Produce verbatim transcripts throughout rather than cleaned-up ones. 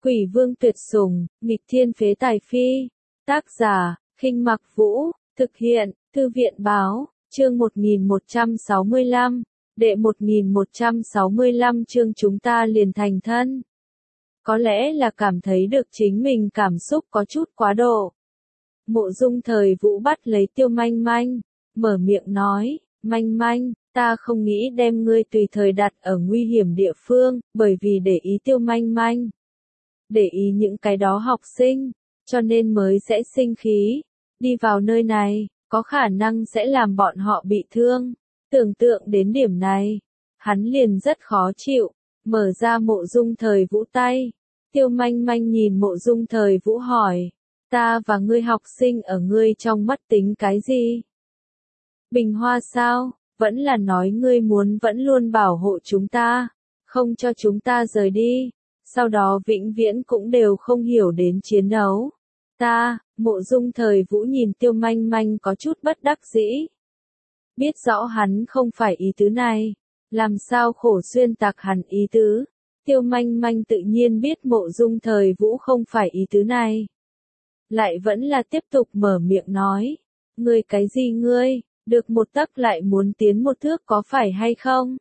Quỷ vương tuyệt sủng, nghịch thiên phế tài phi. Tác giả, Khinh Mặc Vũ, thực hiện, Thư viện báo, chương một nghìn một trăm sáu mươi lăm, đệ một nghìn một trăm sáu mươi lăm chương chúng ta liền thành thân. Có lẽ là cảm thấy được chính mình cảm xúc có chút quá độ. Mộ Dung Thời Vũ bắt lấy Tiêu Manh Manh, mở miệng nói, Manh Manh, ta không nghĩ đem ngươi tùy thời đặt ở nguy hiểm địa phương, bởi vì để ý Tiêu Manh Manh. Để ý những cái đó học sinh, cho nên mới sẽ sinh khí. Đi vào nơi này, có khả năng sẽ làm bọn họ bị thương. Tưởng tượng đến điểm này, hắn liền rất khó chịu, mở ra Mộ Dung Thời Vũ tay. Tiêu Manh Manh nhìn Mộ Dung Thời Vũ hỏi, ta và ngươi học sinh ở ngươi trong mắt tính cái gì? Bình hoa sao, vẫn là nói ngươi muốn vẫn luôn bảo hộ chúng ta, không cho chúng ta rời đi, sau đó vĩnh viễn cũng đều không hiểu đến chiến đấu. Ta, Mộ Dung Thời Vũ nhìn Tiêu Manh Manh có chút bất đắc dĩ. Biết rõ hắn không phải ý tứ này, làm sao khổ xuyên tạc hắn ý tứ. Tiêu Manh Manh tự nhiên biết Mộ Dung Thời Vũ không phải ý tứ này. Lại vẫn là tiếp tục mở miệng nói, ngươi cái gì ngươi, được một tấc lại muốn tiến một thước có phải hay không?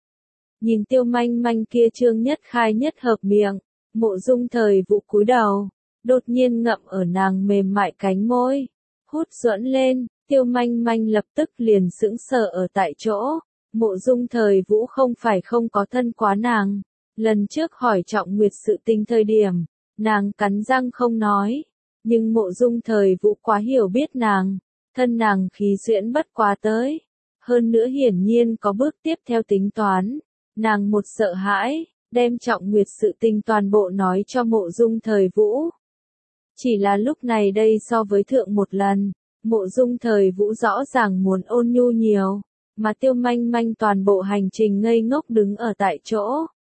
Nhìn Tiêu Manh Manh kia trương nhất khai nhất hợp miệng, Mộ Dung Thời Vũ cúi đầu, đột nhiên ngậm ở nàng mềm mại cánh môi, hút duẫn lên, Tiêu Manh Manh lập tức liền sững sờ ở tại chỗ. Mộ Dung Thời Vũ không phải không có thân quá nàng, lần trước hỏi Trọng Nguyệt sự tình thời điểm, nàng cắn răng không nói, nhưng Mộ Dung Thời Vũ quá hiểu biết nàng, thân nàng khí duyễn bất quá tới, hơn nữa hiển nhiên có bước tiếp theo tính toán, nàng một sợ hãi, đem Trọng Nguyệt sự tình toàn bộ nói cho Mộ Dung Thời Vũ. Chỉ là lúc này đây so với thượng một lần, Mộ Dung Thời Vũ rõ ràng muốn ôn nhu nhiều, mà Tiêu Manh Manh toàn bộ hành trình ngây ngốc đứng ở tại chỗ.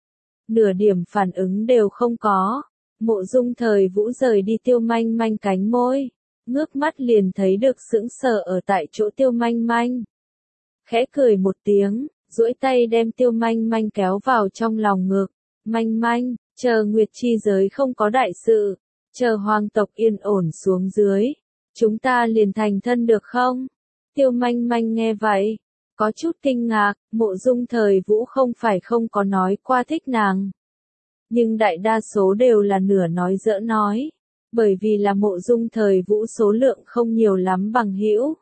Nửa điểm phản ứng đều không có. Mộ Dung Thời Vũ rời đi Tiêu Manh Manh cánh môi, ngước mắt liền thấy được sững sờ ở tại chỗ Tiêu Manh Manh. Khẽ cười một tiếng, duỗi tay đem Tiêu Manh Manh kéo vào trong lòng ngực. Manh Manh, chờ Nguyệt chi giới không có đại sự, chờ hoàng tộc yên ổn xuống dưới, chúng ta liền thành thân được không? Tiêu Manh Manh nghe vậy, có chút kinh ngạc, Mộ Dung Thời Vũ không phải không có nói qua thích nàng. Nhưng đại đa số đều là nửa nói giỡn nói, bởi vì là Mộ Dung Thời Vũ số lượng không nhiều lắm bằng hữu.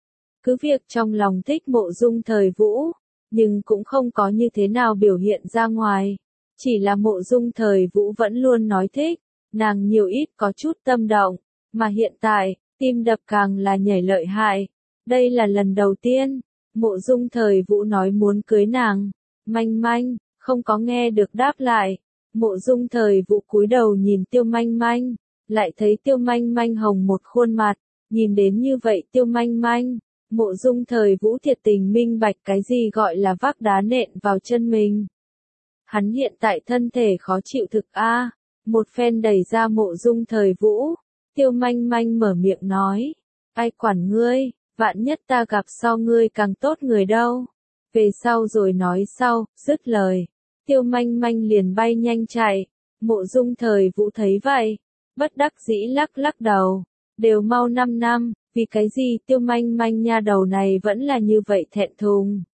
Cứ việc trong lòng thích Mộ Dung Thời Vũ, nhưng cũng không có như thế nào biểu hiện ra ngoài. Chỉ là Mộ Dung Thời Vũ vẫn luôn nói thích, nàng nhiều ít có chút tâm động, mà hiện tại, tim đập càng là nhảy lợi hại. Đây là lần đầu tiên, Mộ Dung Thời Vũ nói muốn cưới nàng. Manh Manh, không có nghe được đáp lại. Mộ Dung Thời Vũ cúi đầu nhìn Tiêu Manh Manh, lại thấy Tiêu Manh Manh hồng một khuôn mặt, nhìn đến như vậy Tiêu Manh Manh, Mộ Dung Thời Vũ thiệt tình minh bạch cái gì gọi là vác đá nện vào chân mình. Hắn hiện tại thân thể khó chịu thực a. Một phen đẩy ra Mộ Dung Thời Vũ, Tiêu Manh Manh mở miệng nói, ai quản ngươi, vạn nhất ta gặp sau ngươi càng tốt người đâu. Về sau rồi nói sau, dứt lời. Tiêu Manh Manh liền bay nhanh chạy, Mộ Dung Thời Vũ thấy vậy, bất đắc dĩ lắc lắc đầu, đều mau năm năm, vì cái gì Tiêu Manh Manh nha đầu này vẫn là như vậy thẹn thùng.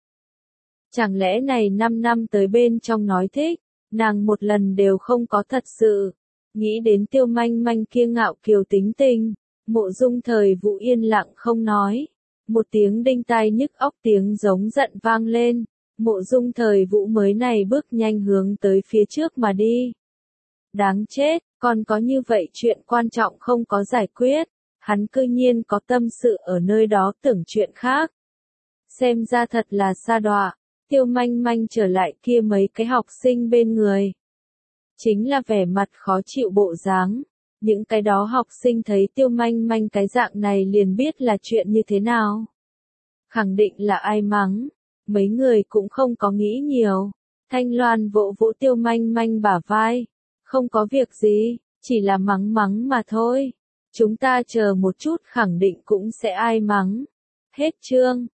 Chẳng lẽ này năm năm tới bên trong nói thích, nàng một lần đều không có thật sự. Nghĩ đến Tiêu Manh Manh kia ngạo kiều tính tình, Mộ Dung Thời Vũ yên lặng không nói. Một tiếng đinh tai nhức óc tiếng giống giận vang lên. Mộ Dung Thời Vũ mới này bước nhanh hướng tới phía trước mà đi. Đáng chết, còn có như vậy chuyện quan trọng không có giải quyết, hắn cư nhiên có tâm sự ở nơi đó tưởng chuyện khác. Xem ra thật là sa đọa. Tiêu Manh Manh trở lại kia mấy cái học sinh bên người. Chính là vẻ mặt khó chịu bộ dáng. Những cái đó học sinh thấy Tiêu Manh Manh cái dạng này liền biết là chuyện như thế nào. Khẳng định là ai mắng. Mấy người cũng không có nghĩ nhiều. Thanh Loan vỗ vỗ Tiêu Manh Manh bả vai. Không có việc gì, chỉ là mắng mắng mà thôi. Chúng ta chờ một chút khẳng định cũng sẽ ai mắng. Hết chương.